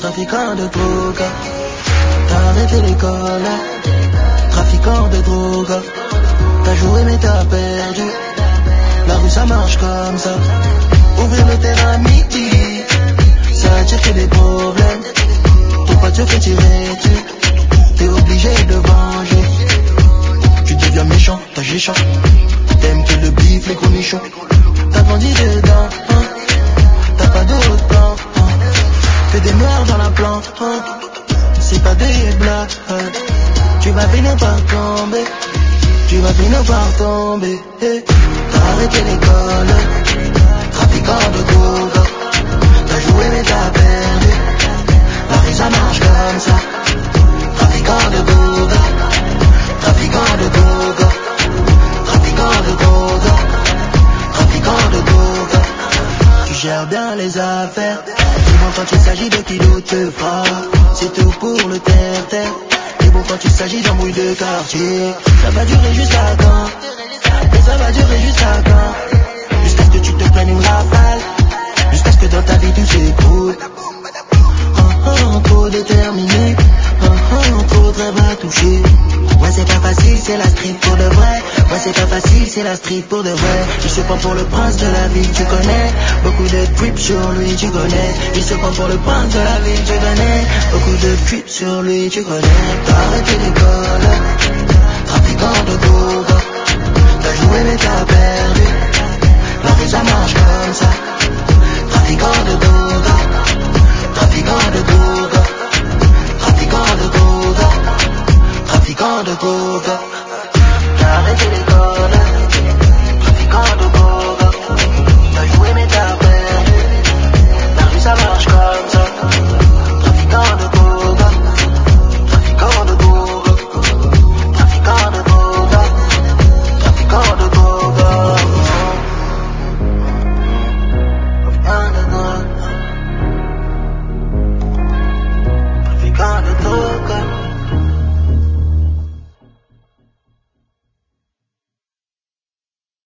trafiquant de drogue. T'as arrêté l'école, trafiquant de drogue. T'as joué mais t'as perdu. La rue ça marche comme ça. Ouvrir le terrain à midi, ça attire que des problèmes. Ton pote se fait tirer dessus. T'es obligé de venger. Tu deviens méchant, t'as géchant. T'aimes que le bif, les gros nichons. T'as grandi dedans, hein. T'as pas d'autre plan, hein. Que des meurtres dans la plante, hein. C'est pas des blagues, hein. Tu vas finir par tomber. Tu vas finir par tomber, hey. T'as arrêté l'école, trafiquant de drogue. T'as joué mais t'as perdu. La vie ça marche comme ça. Trafiquant de drogue. Trafiquant de drogue. Trafiquant de drogue. Trafiquant de drogue. Tu gères bien les affaires. Dis-moi quand il s'agit de qui d'autre te fera. C'est tout pour le terre-terre. Et bon quand il s'agit d'embrouilles de quartier. Ça va durer jusqu'à quand? Et ça va durer jusqu'à quand? Jusqu'à ce que tu te prennes une rafale. Jusqu'à ce que dans ta vie tout s'écroule. Trop déterminé. Trop de rêves à toucher. Ouais c'est pas facile, c'est la street pour de vrai. Ouais c'est pas facile, c'est la street pour de vrai. Il se prend pour le prince de la ville, tu connais. Beaucoup de creep sur lui, tu connais. Il se prend pour le prince de la ville, tu connais. Beaucoup de creep sur lui, tu connais. T'as arrêté l'école, trafiquant de drogue. T'as joué mais t'as